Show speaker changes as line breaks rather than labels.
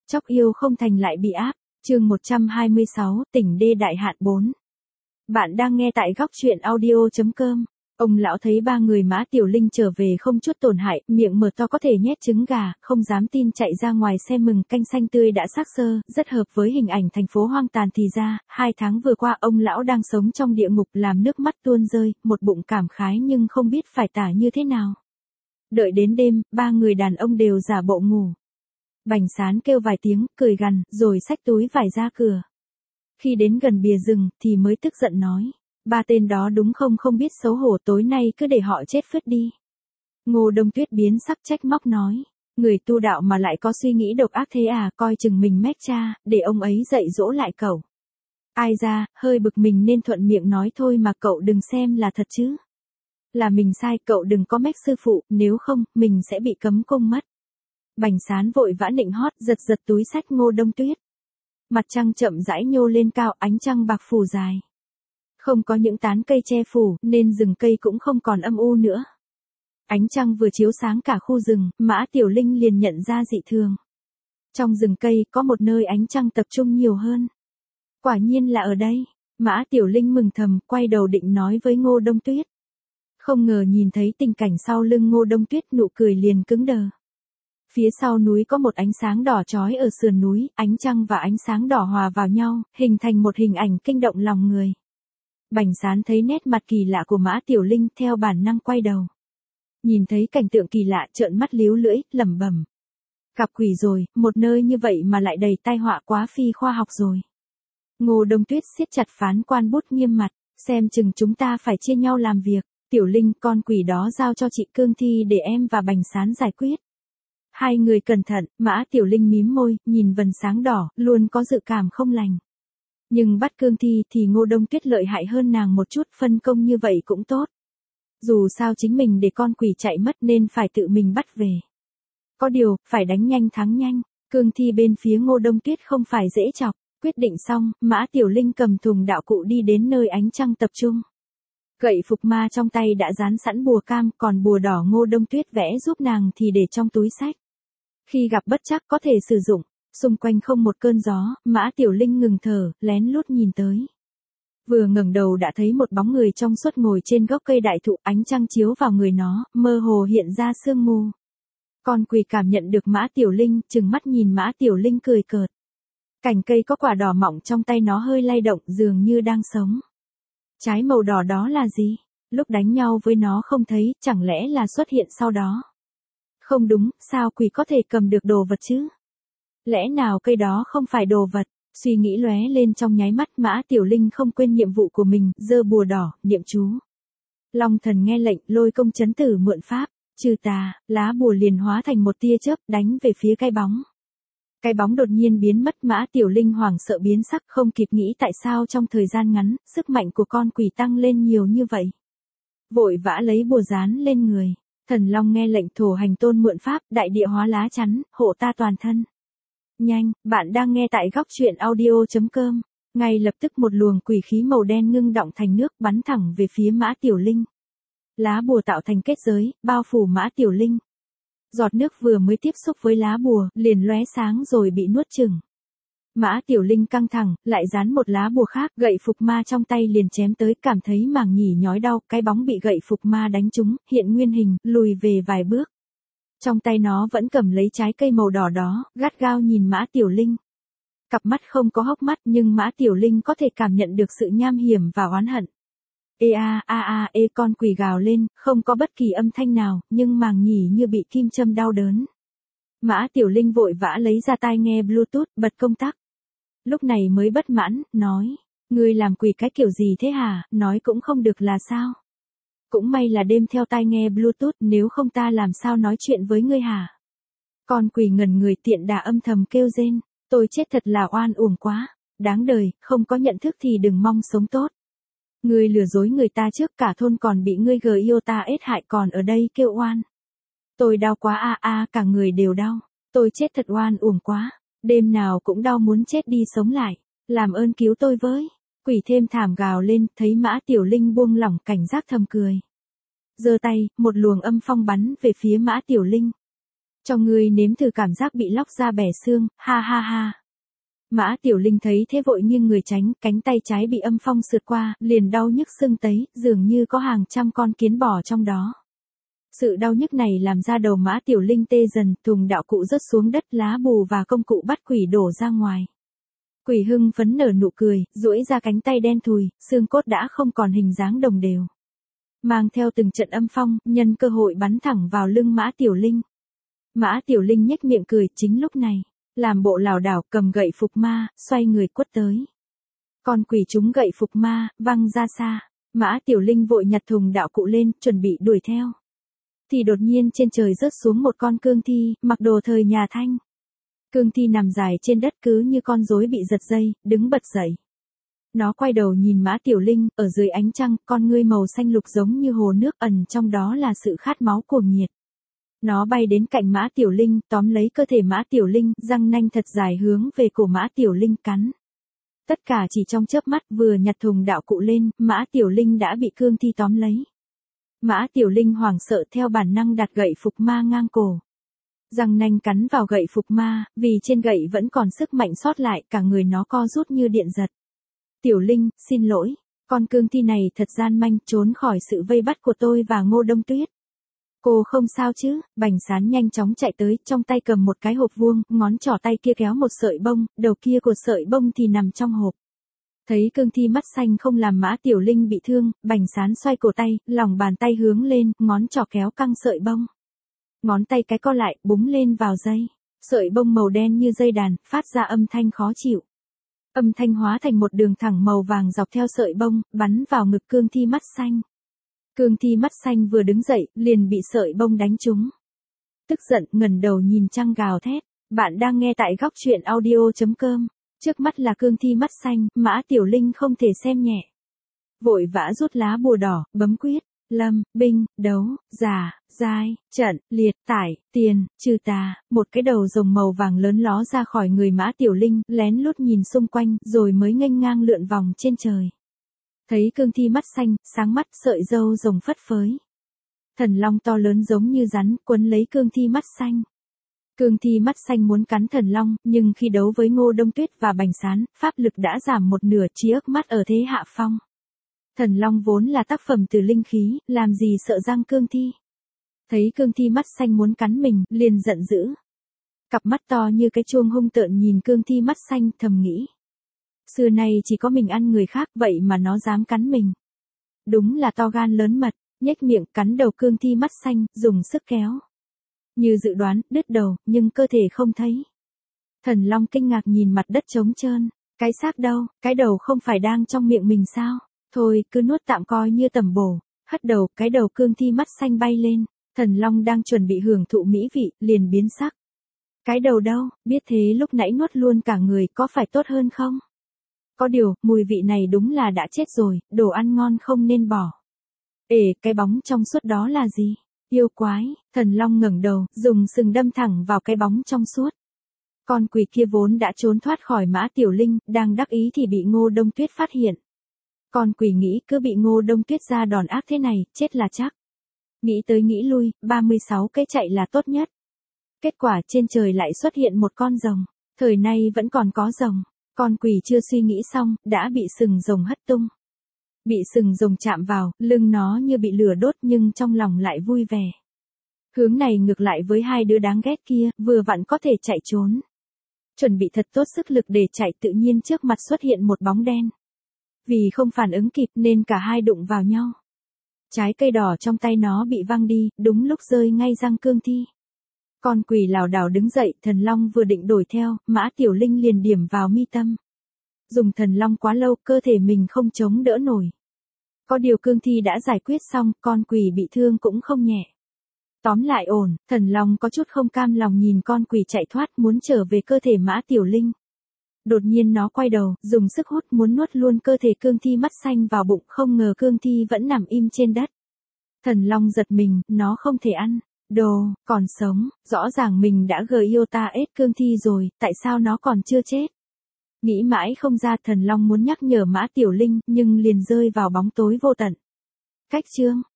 Chóc yêu không thành lại bị áp, chương 126, tỉnh đê đại hạn 4. Bạn đang nghe tại góc chuyện audio.com. Ông lão thấy ba người Mã Tiểu Linh trở về không chút tổn hại, miệng mở to có thể nhét trứng gà, không dám tin chạy ra ngoài xem mừng canh xanh tươi đã xác sơ, rất hợp với hình ảnh thành phố hoang tàn thì ra, 2 tháng vừa qua ông lão đang sống trong địa ngục làm nước mắt tuôn rơi, một bụng cảm khái nhưng không biết phải tả như thế nào. Đợi đến đêm, ba người đàn ông đều giả bộ ngủ. Bành Sán kêu vài tiếng, cười gằn, rồi xách túi vải ra cửa. Khi đến gần bìa rừng, thì mới tức giận nói. Ba tên đó đúng không biết xấu hổ, tối nay cứ để họ chết phứt đi. Ngô Đông Tuyết biến sắc trách móc nói. Người tu đạo mà lại có suy nghĩ độc ác thế à, coi chừng mình mách cha, để ông ấy dạy dỗ lại cậu. Ai ra, hơi bực mình nên thuận miệng nói thôi mà cậu đừng xem là thật chứ. Là mình sai, cậu đừng có mách sư phụ, nếu không, mình sẽ bị cấm cung mất. Bành Sán vội vã nịnh hót, giật túi xách Ngô Đông Tuyết. Mặt trăng chậm rãi nhô lên cao, ánh trăng bạc phủ dài. Không có những tán cây che phủ, nên rừng cây cũng không còn âm u nữa. Ánh trăng vừa chiếu sáng cả khu rừng, Mã Tiểu Linh liền nhận ra dị thường. Trong rừng cây, có một nơi ánh trăng tập trung nhiều hơn. Quả nhiên là ở đây. Mã Tiểu Linh mừng thầm, quay đầu định nói với Ngô Đông Tuyết. Không ngờ nhìn thấy tình cảnh sau lưng Ngô Đông Tuyết, nụ cười liền cứng đờ. Phía sau núi có một ánh sáng đỏ chói ở sườn núi, ánh trăng và ánh sáng đỏ hòa vào nhau, hình thành một hình ảnh kinh động lòng người. Bành Sán thấy nét mặt kỳ lạ của Mã Tiểu Linh, theo bản năng quay đầu. Nhìn thấy cảnh tượng kỳ lạ, trợn mắt líu lưỡi, lẩm bẩm. Gặp quỷ rồi, một nơi như vậy mà lại đầy tai họa, quá phi khoa học rồi. Ngô Đông Tuyết siết chặt phán quan bút nghiêm mặt, xem chừng chúng ta phải chia nhau làm việc. Tiểu Linh, con quỷ đó giao cho chị Cương Thi để em và Bành Sán giải quyết. Hai người cẩn thận, Mã Tiểu Linh mím môi, nhìn vầng sáng đỏ, luôn có dự cảm không lành. Nhưng bắt Cương Thi thì Ngô Đông Tuyết lợi hại hơn nàng một chút, phân công như vậy cũng tốt. Dù sao chính mình để con quỷ chạy mất nên phải tự mình bắt về. Có điều, phải đánh nhanh thắng nhanh, Cương Thi bên phía Ngô Đông Tuyết không phải dễ chọc. Quyết định xong, Mã Tiểu Linh cầm thùng đạo cụ đi đến nơi ánh trăng tập trung. Gậy phục ma trong tay đã dán sẵn bùa cam, còn bùa đỏ Ngô Đông Tuyết vẽ giúp nàng thì để trong túi xách. Khi gặp bất trắc có thể sử dụng, xung quanh không một cơn gió, Mã Tiểu Linh ngừng thở, lén lút nhìn tới. Vừa ngẩng đầu đã thấy một bóng người trong suốt ngồi trên gốc cây đại thụ, ánh trăng chiếu vào người nó, mơ hồ hiện ra sương mù. Con quỷ cảm nhận được Mã Tiểu Linh, trừng mắt nhìn Mã Tiểu Linh cười cợt. Cành cây có quả đỏ mọng trong tay nó hơi lay động, dường như đang sống. Trái màu đỏ đó là gì? Lúc đánh nhau với nó không thấy, chẳng lẽ là xuất hiện sau đó? Không đúng, sao quỷ có thể cầm được đồ vật chứ? Lẽ nào cây đó không phải đồ vật? Suy nghĩ lóe lên trong nháy mắt, Mã Tiểu Linh không quên nhiệm vụ của mình, giơ bùa đỏ, niệm chú. Long thần nghe lệnh, lôi công chấn tử mượn pháp, trừ tà, lá bùa liền hóa thành một tia chớp, đánh về phía cái bóng. Cái bóng đột nhiên biến mất, Mã Tiểu Linh hoảng sợ biến sắc, không kịp nghĩ tại sao trong thời gian ngắn, sức mạnh của con quỷ tăng lên nhiều như vậy. Vội vã lấy bùa dán lên người. Thần Long nghe lệnh, thổ hành tôn mượn pháp, đại địa hóa lá chắn, hộ ta toàn thân. Nhanh, bạn đang nghe tại góc chuyện audio.com. Ngay lập tức một luồng quỷ khí màu đen ngưng đọng thành nước bắn thẳng về phía Mã Tiểu Linh. Lá bùa tạo thành kết giới, bao phủ Mã Tiểu Linh. Giọt nước vừa mới tiếp xúc với lá bùa, liền lóe sáng rồi bị nuốt chửng. Mã Tiểu Linh căng thẳng, lại dán một lá bùa khác, gậy phục ma trong tay liền chém tới, cảm thấy màng nhĩ nhói đau, cái bóng bị gậy phục ma đánh trúng, hiện nguyên hình, lùi về vài bước. Trong tay nó vẫn cầm lấy trái cây màu đỏ đó, gắt gao nhìn Mã Tiểu Linh. Cặp mắt không có hốc mắt nhưng Mã Tiểu Linh có thể cảm nhận được sự nham hiểm và oán hận. Con quỷ gào lên, không có bất kỳ âm thanh nào, nhưng màng nhĩ như bị kim châm đau đớn. Mã Tiểu Linh vội vã lấy ra tai nghe Bluetooth, bật công tắc. Lúc này mới bất mãn, nói, ngươi làm quỷ cái kiểu gì thế hả, nói cũng không được là sao? Cũng may là đêm theo tai nghe Bluetooth, nếu không ta làm sao nói chuyện với ngươi hả? Con quỷ ngẩn người, tiện đà âm thầm kêu rên, tôi chết thật là oan uổng quá, đáng đời, không có nhận thức thì đừng mong sống tốt. Ngươi lừa dối người ta trước, cả thôn còn bị ngươi ta ết hại, còn ở đây kêu oan. Tôi đau quá cả người đều đau, tôi chết thật oan uổng quá, đêm nào cũng đau muốn chết đi sống lại, làm ơn cứu tôi với. Quỷ thêm thảm gào lên, thấy Mã Tiểu Linh buông lỏng cảnh giác thầm cười. Giơ tay, một luồng âm phong bắn về phía Mã Tiểu Linh. Cho ngươi nếm thử cảm giác bị lóc da bẻ xương, ha ha ha. Mã Tiểu Linh thấy thế vội nghiêng người tránh, cánh tay trái bị âm phong sượt qua, liền đau nhức sưng tấy, dường như có hàng trăm con kiến bò trong đó. Sự đau nhức này làm ra đầu Mã Tiểu Linh tê dần, thùng đạo cụ rớt xuống đất, lá bù và công cụ bắt quỷ đổ ra ngoài. Quỷ hưng phấn nở nụ cười, duỗi ra cánh tay đen thùi, xương cốt đã không còn hình dáng đồng đều. Mang theo từng trận âm phong, nhân cơ hội bắn thẳng vào lưng Mã Tiểu Linh. Mã Tiểu Linh nhếch miệng cười, chính lúc này, làm bộ lảo đảo cầm gậy phục ma, xoay người quất tới. Con quỷ trúng gậy phục ma, văng ra xa. Mã Tiểu Linh vội nhặt thùng đạo cụ lên, chuẩn bị đuổi theo. Thì đột nhiên trên trời rớt xuống một con cương thi, mặc đồ thời nhà Thanh. Cương thi nằm dài trên đất cứ như con rối bị giật dây, đứng bật dậy. Nó quay đầu nhìn Mã Tiểu Linh, ở dưới ánh trăng, con ngươi màu xanh lục giống như hồ nước, ẩn trong đó là sự khát máu cuồng nhiệt. Nó bay đến cạnh Mã Tiểu Linh, tóm lấy cơ thể Mã Tiểu Linh, răng nanh thật dài hướng về cổ Mã Tiểu Linh cắn. Tất cả chỉ trong chớp mắt, vừa nhặt thùng đạo cụ lên, Mã Tiểu Linh đã bị cương thi tóm lấy. Mã Tiểu Linh hoảng sợ theo bản năng đặt gậy phục ma ngang cổ. Răng nanh cắn vào gậy phục ma, vì trên gậy vẫn còn sức mạnh sót lại, cả người nó co rút như điện giật. Tiểu Linh, xin lỗi, con cương thi này thật gian manh, trốn khỏi sự vây bắt của tôi và Ngô Đông Tuyết. Cô không sao chứ? Bành Sán nhanh chóng chạy tới, trong tay cầm một cái hộp vuông, ngón trỏ tay kia kéo một sợi bông, đầu kia của sợi bông thì nằm trong hộp. Thấy cương thi mắt xanh không làm Mã Tiểu Linh bị thương, Bành Sán xoay cổ tay, lòng bàn tay hướng lên, ngón trỏ kéo căng sợi bông. Ngón tay cái co lại, búng lên vào dây. Sợi bông màu đen như dây đàn, phát ra âm thanh khó chịu. Âm thanh hóa thành một đường thẳng màu vàng dọc theo sợi bông, bắn vào ngực cương thi mắt xanh. Cương thi mắt xanh vừa đứng dậy, liền bị sợi bông đánh trúng. Tức giận, ngẩng đầu nhìn trăng gào thét. Bạn đang nghe tại góc truyện audio.com. Trước mắt là cương thi mắt xanh, Mã Tiểu Linh không thể xem nhẹ. Vội vã rút lá bùa đỏ, bấm quyết, lâm, binh, đấu, giả, giai, trận, liệt, tải, tiền, trừ tà, một cái đầu rồng màu vàng lớn ló ra khỏi người Mã Tiểu Linh, lén lút nhìn xung quanh, rồi mới nghênh ngang lượn vòng trên trời. Thấy cương thi mắt xanh, sáng mắt, sợi râu rồng phất phới. Thần long to lớn giống như rắn, quấn lấy cương thi mắt xanh. Cương thi mắt xanh muốn cắn thần long, nhưng khi đấu với Ngô Đông Tuyết và Bành Sán, pháp lực đã giảm một nửa, trí ức mắt ở thế hạ phong. Thần long vốn là tác phẩm từ linh khí, làm gì sợ răng cương thi. Thấy cương thi mắt xanh muốn cắn mình, liền giận dữ. Cặp mắt to như cái chuông hung tợn nhìn cương thi mắt xanh, thầm nghĩ. Xưa nay chỉ có mình ăn người khác, vậy mà nó dám cắn mình. Đúng là to gan lớn mật, nhếch miệng cắn đầu cương thi mắt xanh, dùng sức kéo. Như dự đoán, đứt đầu, nhưng cơ thể không thấy. Thần long kinh ngạc nhìn mặt đất trống trơn. Cái xác đâu, cái đầu không phải đang trong miệng mình sao? Thôi, cứ nuốt tạm coi như tẩm bổ. Hất đầu, cái đầu cương thi mắt xanh bay lên. Thần long đang chuẩn bị hưởng thụ mỹ vị, liền biến sắc. Cái đầu đâu, biết thế lúc nãy nuốt luôn cả người, có phải tốt hơn không? Có điều, mùi vị này đúng là đã chết rồi, đồ ăn ngon không nên bỏ. Cái bóng trong suốt đó là gì? Yêu quái, thần long ngẩng đầu, dùng sừng đâm thẳng vào cái bóng trong suốt. Con quỷ kia vốn đã trốn thoát khỏi Mã Tiểu Linh, đang đắc ý thì bị Ngô Đông Tuyết phát hiện. Con quỷ nghĩ cứ bị Ngô Đông Tuyết ra đòn ác thế này, chết là chắc. Nghĩ tới nghĩ lui, 36 cái chạy là tốt nhất. Kết quả trên trời lại xuất hiện một con rồng. Thời nay vẫn còn có rồng. Con quỷ chưa suy nghĩ xong, đã bị sừng rồng hất tung. Bị sừng rồng chạm vào, lưng nó như bị lửa đốt nhưng trong lòng lại vui vẻ. Hướng này ngược lại với hai đứa đáng ghét kia, vừa vặn có thể chạy trốn. Chuẩn bị thật tốt sức lực để chạy, tự nhiên trước mặt xuất hiện một bóng đen. Vì không phản ứng kịp nên cả hai đụng vào nhau. Trái cây đỏ trong tay nó bị văng đi, đúng lúc rơi ngay răng cương thi. Con quỷ lảo đảo đứng dậy, thần long vừa định đuổi theo, Mã Tiểu Linh liền điểm vào mi tâm. Dùng thần long quá lâu, cơ thể mình không chống đỡ nổi. Có điều cương thi đã giải quyết xong, con quỷ bị thương cũng không nhẹ. Tóm lại ổn, thần long có chút không cam lòng nhìn con quỷ chạy thoát, muốn trở về cơ thể Mã Tiểu Linh. Đột nhiên nó quay đầu, dùng sức hút muốn nuốt luôn cơ thể cương thi mắt xanh vào bụng, không ngờ cương thi vẫn nằm im trên đất. Thần long giật mình, nó không thể ăn. Đồ, còn sống, rõ ràng mình đã yêu ta ết cương thi rồi, tại sao nó còn chưa chết? Nghĩ mãi không ra, thần long muốn nhắc nhở Mã Tiểu Linh, nhưng liền rơi vào bóng tối vô tận. Cách chương